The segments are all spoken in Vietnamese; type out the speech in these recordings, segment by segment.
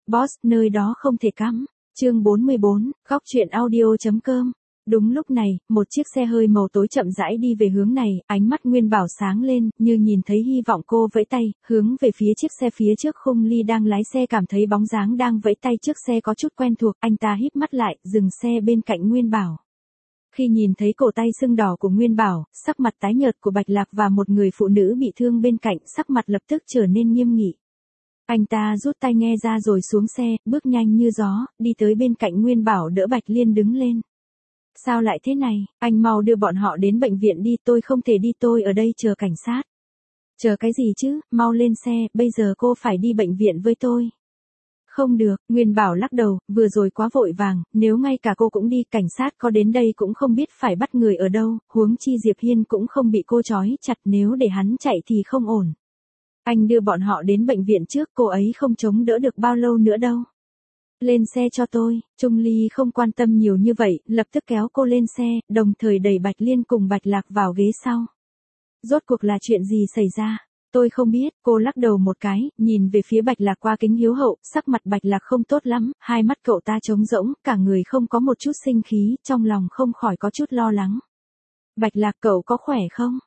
Boss, nơi đó không thể cắm. Chương 44, góc truyện audio.com. Đúng lúc này, một chiếc xe hơi màu tối chậm rãi đi về hướng này, ánh mắt Nguyên Bảo sáng lên, như nhìn thấy hy vọng. Cô vẫy tay, hướng về phía chiếc xe phía trước. Khung Ly đang lái xe cảm thấy bóng dáng đang vẫy tay trước xe có chút quen thuộc, anh ta híp mắt lại, dừng xe bên cạnh Nguyên Bảo. Khi nhìn thấy cổ tay sưng đỏ của Nguyên Bảo, sắc mặt tái nhợt của Bạch Lạc và một người phụ nữ bị thương bên cạnh, sắc mặt lập tức trở nên nghiêm nghị. Anh ta rút tai nghe ra rồi xuống xe, bước nhanh như gió, đi tới bên cạnh Nguyên Bảo đỡ Bạch Liên đứng lên. Sao lại thế này, anh mau đưa bọn họ đến bệnh viện đi, tôi không thể đi, tôi ở đây chờ cảnh sát. Chờ cái gì chứ, mau lên xe, bây giờ cô phải đi bệnh viện với tôi. Không được, Nguyên Bảo lắc đầu, vừa rồi quá vội vàng, nếu ngay cả cô cũng đi, cảnh sát có đến đây cũng không biết phải bắt người ở đâu, huống chi Diệp Hiên cũng không bị cô trói chặt, nếu để hắn chạy thì không ổn. Anh đưa bọn họ đến bệnh viện trước, cô ấy không chống đỡ được bao lâu nữa đâu. Lên xe cho tôi, Trung Ly không quan tâm nhiều như vậy, lập tức kéo cô lên xe, đồng thời đẩy Bạch Liên cùng Bạch Lạc vào ghế sau. Rốt cuộc là chuyện gì xảy ra? Tôi không biết, cô lắc đầu một cái, nhìn về phía Bạch Lạc qua kính hiếu hậu, sắc mặt Bạch Lạc không tốt lắm, hai mắt cậu ta trống rỗng, cả người không có một chút sinh khí, trong lòng không khỏi có chút lo lắng. Bạch Lạc, cậu có khỏe không?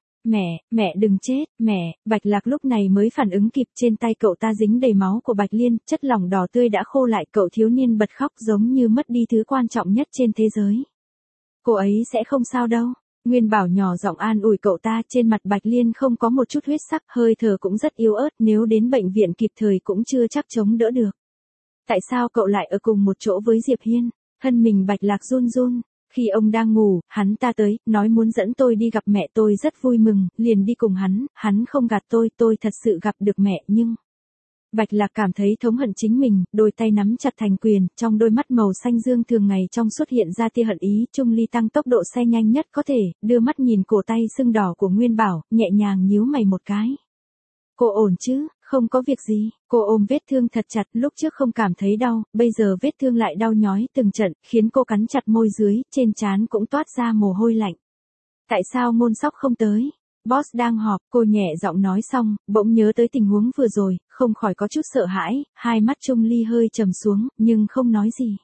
Mẹ đừng chết, mẹ. Bạch Lạc lúc này mới phản ứng kịp, trên tay cậu ta dính đầy máu của Bạch Liên, chất lỏng đỏ tươi đã khô lại, cậu thiếu niên bật khóc giống như mất đi thứ quan trọng nhất trên thế giới. Cô ấy sẽ không sao đâu. Nguyên Bảo nhỏ giọng an ủi cậu ta, trên mặt Bạch Liên không có một chút huyết sắc, hơi thở cũng rất yếu ớt, nếu đến bệnh viện kịp thời cũng chưa chắc chống đỡ được. Tại sao cậu lại ở cùng một chỗ với Diệp Hiên? Thân mình Bạch Lạc run run. Khi ông đang ngủ, hắn ta tới, nói muốn dẫn tôi đi gặp mẹ, tôi rất vui mừng, liền đi cùng hắn không gạt tôi thật sự gặp được mẹ nhưng... Bạch Lạc cảm thấy thống hận chính mình, đôi tay nắm chặt thành quyền, trong đôi mắt màu xanh dương thường ngày trong xuất hiện ra tia hận ý. Trung Ly tăng tốc độ xe nhanh nhất có thể, đưa mắt nhìn cổ tay sưng đỏ của Nguyên Bảo, nhẹ nhàng nhíu mày một cái. Cô ổn chứ, không có việc gì. Cô ôm vết thương thật chặt, lúc trước không cảm thấy đau, bây giờ vết thương lại đau nhói từng trận, khiến cô cắn chặt môi dưới, trên trán cũng toát ra mồ hôi lạnh. Tại sao Ngôn Sóc không tới? Boss đang họp, cô nhẹ giọng nói xong, bỗng nhớ tới tình huống vừa rồi, không khỏi có chút sợ hãi, hai mắt Trung Ly hơi trầm xuống, nhưng không nói gì.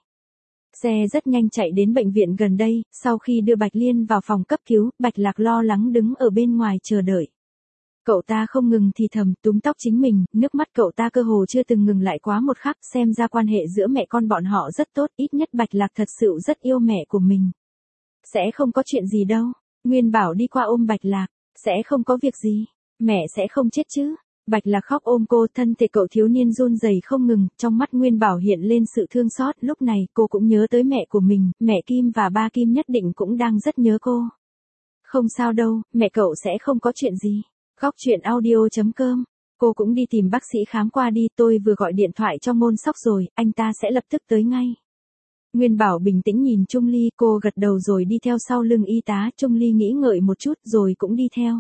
Xe rất nhanh chạy đến bệnh viện gần đây, sau khi đưa Bạch Liên vào phòng cấp cứu, Bạch Lạc lo lắng đứng ở bên ngoài chờ đợi. Cậu ta không ngừng thì thầm, túm tóc chính mình, nước mắt cậu ta cơ hồ chưa từng ngừng lại quá một khắc, xem ra quan hệ giữa mẹ con bọn họ rất tốt, ít nhất Bạch Lạc thật sự rất yêu mẹ của mình. Sẽ không có chuyện gì đâu. Nguyên Bảo đi qua ôm Bạch Lạc, sẽ không có việc gì, mẹ sẽ không chết chứ. Bạch Lạc khóc ôm cô, thân thể cậu thiếu niên run rẩy không ngừng, trong mắt Nguyên Bảo hiện lên sự thương xót, lúc này cô cũng nhớ tới mẹ của mình, mẹ Kim và ba Kim nhất định cũng đang rất nhớ cô. Không sao đâu, mẹ cậu sẽ không có chuyện gì. Góc truyện audio.com. Cô cũng đi tìm bác sĩ khám qua đi, tôi vừa gọi điện thoại cho Ngôn Sóc rồi, anh ta sẽ lập tức tới ngay. Nguyên Bảo bình tĩnh nhìn Trung Ly, cô gật đầu rồi đi theo sau lưng y tá. Trung Ly nghĩ ngợi một chút rồi cũng đi theo.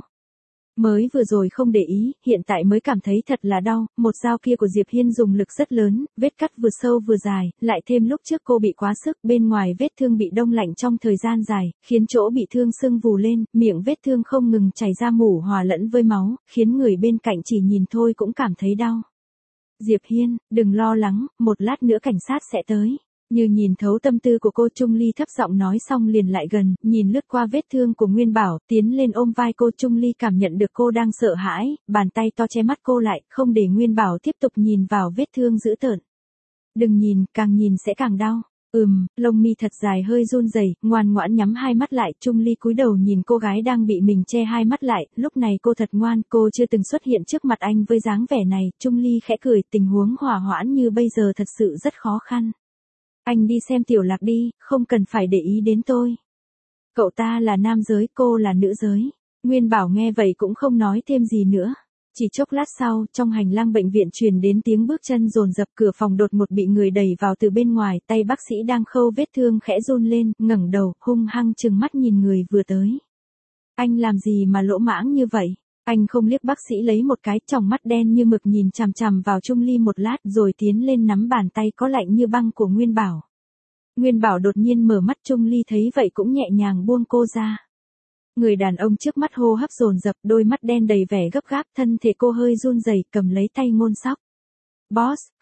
Mới vừa rồi không để ý, hiện tại mới cảm thấy thật là đau, một dao kia của Diệp Hiên dùng lực rất lớn, vết cắt vừa sâu vừa dài, lại thêm lúc trước cô bị quá sức, bên ngoài vết thương bị đông lạnh trong thời gian dài, khiến chỗ bị thương sưng vù lên, miệng vết thương không ngừng chảy ra mủ hòa lẫn với máu, khiến người bên cạnh chỉ nhìn thôi cũng cảm thấy đau. Diệp Hiên, đừng lo lắng, một lát nữa cảnh sát sẽ tới. Như nhìn thấu tâm tư của cô, Trung Ly thấp giọng nói xong liền lại gần, nhìn lướt qua vết thương của Nguyên Bảo, tiến lên ôm vai cô. Trung Ly cảm nhận được cô đang sợ hãi, bàn tay to che mắt cô lại, không để Nguyên Bảo tiếp tục nhìn vào vết thương dữ tợn. Đừng nhìn, càng nhìn sẽ càng đau. Lông mi thật dài hơi run rẩy, ngoan ngoãn nhắm hai mắt lại. Trung Ly cúi đầu nhìn cô gái đang bị mình che hai mắt lại, lúc này cô thật ngoan, cô chưa từng xuất hiện trước mặt anh với dáng vẻ này. Trung Ly khẽ cười, tình huống hòa hoãn như bây giờ thật sự rất khó khăn. Anh đi xem Tiểu Lạc đi, không cần phải để ý đến tôi. Cậu ta là nam giới, cô là nữ giới. Nguyên Bảo nghe vậy cũng không nói thêm gì nữa. Chỉ chốc lát sau, trong hành lang bệnh viện truyền đến tiếng bước chân dồn dập, cửa phòng đột ngột bị người đẩy vào từ bên ngoài, tay bác sĩ đang khâu vết thương khẽ run lên, ngẩng đầu, hung hăng trừng mắt nhìn người vừa tới. Anh làm gì mà lỗ mãng như vậy? Anh không liếc bác sĩ lấy một cái, tròng mắt đen như mực nhìn chằm chằm vào Trung Ly một lát rồi tiến lên nắm bàn tay có lạnh như băng của Nguyên Bảo. Nguyên Bảo đột nhiên mở mắt, Trung Ly thấy vậy cũng nhẹ nhàng buông cô ra. Người đàn ông trước mắt hô hấp dồn dập, đôi mắt đen đầy vẻ gấp gáp, thân thể cô hơi run rẩy, cầm lấy tay Ngôn Sóc. Boss,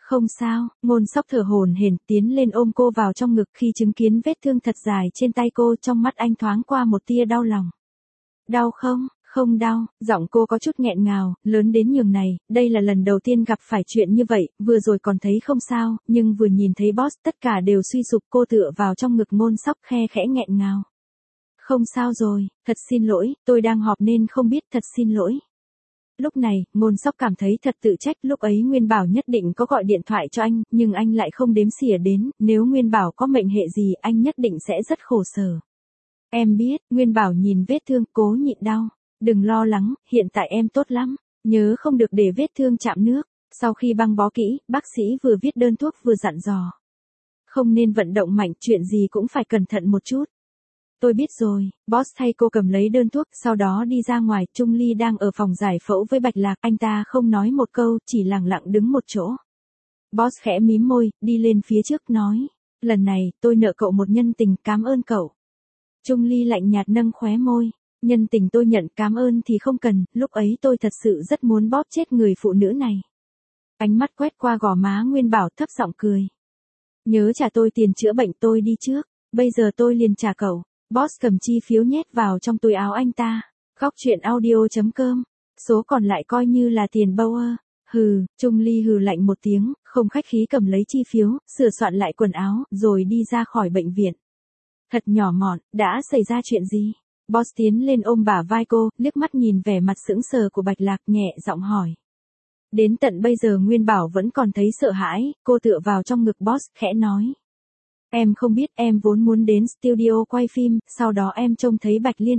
Không sao, Ngôn Sóc thở hổn hển tiến lên ôm cô vào trong ngực khi chứng kiến vết thương thật dài trên tay cô, trong mắt anh thoáng qua một tia đau lòng. Đau không? Không đau, giọng cô có chút nghẹn ngào, lớn đến nhường này, đây là lần đầu tiên gặp phải chuyện như vậy, vừa rồi còn thấy không sao, nhưng vừa nhìn thấy boss tất cả đều suy sụp, cô tựa vào trong ngực Ngôn Sóc khe khẽ nghẹn ngào. Không sao rồi, thật xin lỗi, tôi đang họp nên không biết, thật xin lỗi. Lúc này, Ngôn Sóc cảm thấy thật tự trách, lúc ấy Nguyên Bảo nhất định có gọi điện thoại cho anh, nhưng anh lại không đếm xỉa đến, nếu Nguyên Bảo có mệnh hệ gì anh nhất định sẽ rất khổ sở. Em biết, Nguyên Bảo nhìn vết thương, cố nhịn đau. Đừng lo lắng, hiện tại em tốt lắm, nhớ không được để vết thương chạm nước. Sau khi băng bó kỹ, bác sĩ vừa viết đơn thuốc vừa dặn dò. Không nên vận động mạnh, chuyện gì cũng phải cẩn thận một chút. Tôi biết rồi, boss thay cô cầm lấy đơn thuốc, sau đó đi ra ngoài. Trung Ly đang ở phòng giải phẫu với Bạch Lạc, anh ta không nói một câu, chỉ lặng lặng đứng một chỗ. Boss khẽ mím môi, đi lên phía trước nói, lần này, tôi nợ cậu một nhân tình, cảm ơn cậu. Trung Ly lạnh nhạt nâng khóe môi, nhân tình tôi nhận, cảm ơn thì không cần, lúc ấy tôi thật sự rất muốn bóp chết người phụ nữ này. Ánh mắt quét qua gò má Nguyên Bảo, thấp giọng cười. Nhớ trả tôi tiền chữa bệnh, tôi đi trước, bây giờ tôi liền trả cậu. Boss cầm chi phiếu nhét vào trong túi áo anh ta. Góc chuyện audio.com, số còn lại coi như là tiền Bauer. Hừ, Trung Ly hừ lạnh một tiếng, không khách khí cầm lấy chi phiếu, sửa soạn lại quần áo, rồi đi ra khỏi bệnh viện. Thật nhỏ mọn, đã xảy ra chuyện gì? Boss tiến lên ôm bả vai cô, liếc mắt nhìn vẻ mặt sững sờ của Bạch Lạc, nhẹ giọng hỏi. Đến tận bây giờ Nguyên Bảo vẫn còn thấy sợ hãi, cô tựa vào trong ngực boss, khẽ nói. Em không biết, em vốn muốn đến studio quay phim, sau đó em trông thấy Bạch Liên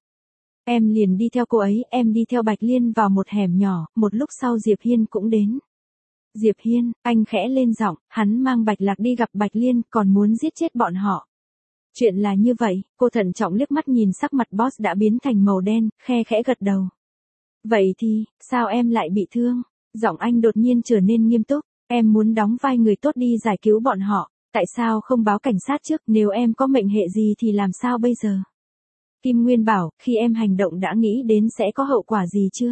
em liền đi theo cô ấy, em đi theo Bạch Liên vào một hẻm nhỏ, một lúc sau Diệp Hiên cũng đến. Diệp Hiên, anh khẽ lên giọng, hắn mang Bạch Lạc đi gặp Bạch Liên, còn muốn giết chết bọn họ. Chuyện là như vậy, cô thận trọng liếc mắt nhìn sắc mặt boss đã biến thành màu đen, khe khẽ gật đầu. Vậy thì, sao em lại bị thương? Giọng anh đột nhiên trở nên nghiêm túc, em muốn đóng vai người tốt đi giải cứu bọn họ. Tại sao không báo cảnh sát trước, nếu em có mệnh hệ gì thì làm sao bây giờ? Kim Nguyên bảo, khi em hành động đã nghĩ đến sẽ có hậu quả gì chưa?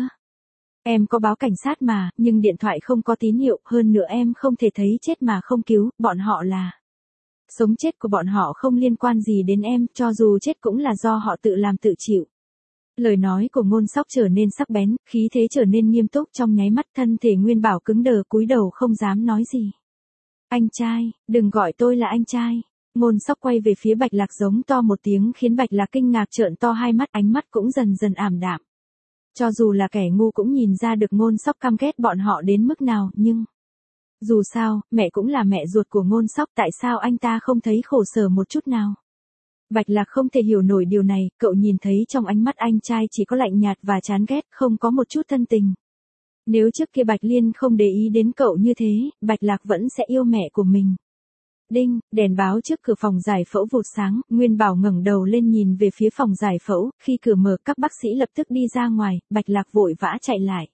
Em có báo cảnh sát mà, nhưng điện thoại không có tín hiệu, hơn nữa em không thể thấy chết mà không cứu, bọn họ là. Sống chết của bọn họ không liên quan gì đến em, cho dù chết cũng là do họ tự làm tự chịu. Lời nói của Ngôn Sóc trở nên sắc bén, khí thế trở nên nghiêm túc, trong nháy mắt thân thể Nguyên Bảo cứng đờ, cúi đầu không dám nói gì. Anh trai, đừng gọi tôi là anh trai. Ngôn Sóc quay về phía Bạch Lạc giống to một tiếng khiến Bạch Lạc kinh ngạc trợn to hai mắt, ánh mắt cũng dần dần ảm đạm. Cho dù là kẻ ngu cũng nhìn ra được Ngôn Sóc căm ghét bọn họ đến mức nào, nhưng dù sao, mẹ cũng là mẹ ruột của Ngôn Sóc, tại sao anh ta không thấy khổ sở một chút nào? Bạch Lạc không thể hiểu nổi điều này, cậu nhìn thấy trong ánh mắt anh trai chỉ có lạnh nhạt và chán ghét, không có một chút thân tình. Nếu trước kia Bạch Liên không để ý đến cậu như thế, Bạch Lạc vẫn sẽ yêu mẹ của mình. Đinh, đèn báo trước cửa phòng giải phẫu vụt sáng, Nguyên Bảo ngẩng đầu lên nhìn về phía phòng giải phẫu, khi cửa mở các bác sĩ lập tức đi ra ngoài, Bạch Lạc vội vã chạy lại.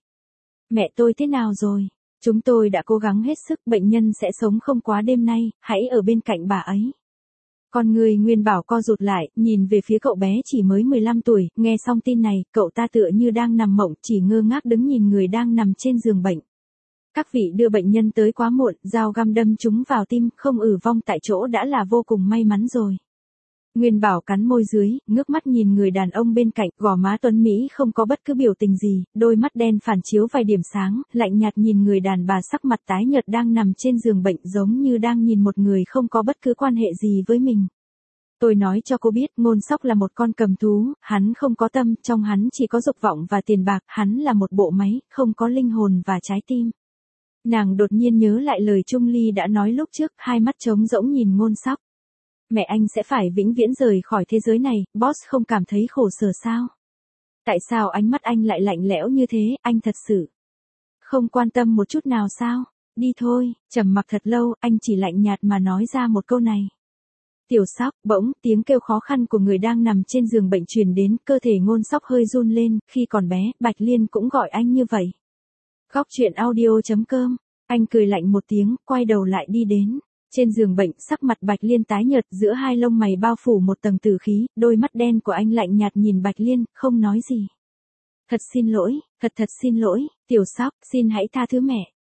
Mẹ tôi thế nào rồi? Chúng tôi đã cố gắng hết sức, bệnh nhân sẽ sống không quá đêm nay, hãy ở bên cạnh bà ấy. Con người Nguyên Bảo co rụt lại, nhìn về phía cậu bé chỉ mới 15 tuổi, nghe xong tin này, cậu ta tựa như đang nằm mộng, chỉ ngơ ngác đứng nhìn người đang nằm trên giường bệnh. Các vị đưa bệnh nhân tới quá muộn, dao găm đâm trúng vào tim, không ử vong tại chỗ đã là vô cùng may mắn rồi. Nguyên Bảo cắn môi dưới, ngước mắt nhìn người đàn ông bên cạnh, gò má tuấn Mỹ không có bất cứ biểu tình gì, đôi mắt đen phản chiếu vài điểm sáng, lạnh nhạt nhìn người đàn bà sắc mặt tái nhợt đang nằm trên giường bệnh, giống như đang nhìn một người không có bất cứ quan hệ gì với mình. Tôi nói cho cô biết, Ngôn Sóc là một con cầm thú, hắn không có tâm, trong hắn chỉ có dục vọng và tiền bạc, hắn là một bộ máy, không có linh hồn và trái tim. Nàng đột nhiên nhớ lại lời Trung Ly đã nói lúc trước, hai mắt trống rỗng nhìn Ngôn Sóc. Mẹ anh sẽ phải vĩnh viễn rời khỏi thế giới này, boss không cảm thấy khổ sở sao? Tại sao ánh mắt anh lại lạnh lẽo như thế, anh thật sự không quan tâm một chút nào sao? Đi thôi, trầm mặc thật lâu, anh chỉ lạnh nhạt mà nói ra một câu này. Tiểu Sóc, bỗng, tiếng kêu khó khăn của người đang nằm trên giường bệnh truyền đến, cơ thể Ngôn Sóc hơi run lên, khi còn bé, Bạch Liên cũng gọi anh như vậy. Góc chuyện audio.com, anh cười lạnh một tiếng, quay đầu lại đi đến. Trên giường bệnh, sắc mặt Bạch Liên tái nhợt, giữa hai lông mày bao phủ một tầng tử khí, đôi mắt đen của anh lạnh nhạt nhìn Bạch Liên, không nói gì. Thật xin lỗi, thật xin lỗi, Tiểu Sóc, xin hãy tha thứ mẹ.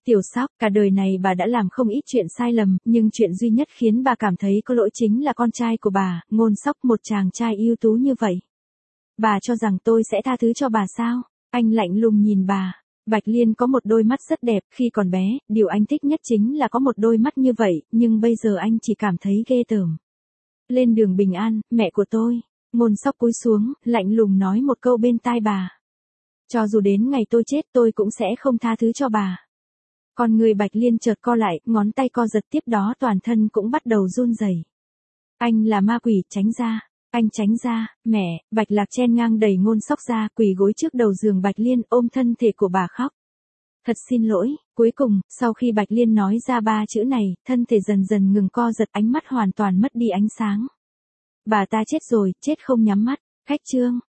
Tiểu Sóc, cả đời này bà đã làm không ít chuyện sai lầm, nhưng chuyện duy nhất khiến bà cảm thấy có lỗi chính là con trai của bà, Ngôn Sóc, một chàng trai ưu tú như vậy. Bà cho rằng tôi sẽ tha thứ cho bà sao? Anh lạnh lùng nhìn bà. Bạch Liên có một đôi mắt rất đẹp, khi còn bé, điều anh thích nhất chính là có một đôi mắt như vậy, nhưng bây giờ anh chỉ cảm thấy ghê tởm. Lên đường bình an, mẹ của tôi. Ngôn Sóc cúi xuống, lạnh lùng nói một câu bên tai bà. Cho dù đến ngày tôi chết tôi cũng sẽ không tha thứ cho bà. Con người Bạch Liên chợt co lại, ngón tay co giật, tiếp đó toàn thân cũng bắt đầu run rẩy. Anh là ma quỷ, tránh ra. Anh tránh ra, mẹ. Bạch Lạc chen ngang đẩy Ngôn Sóc ra, quỳ gối trước đầu giường Bạch Liên, ôm thân thể của bà khóc. Thật xin lỗi. Cuối cùng, sau khi Bạch Liên nói ra 3 chữ này, thân thể dần dần ngừng co giật, ánh mắt hoàn toàn mất đi ánh sáng. Bà ta chết rồi, chết không nhắm mắt. Khách trương.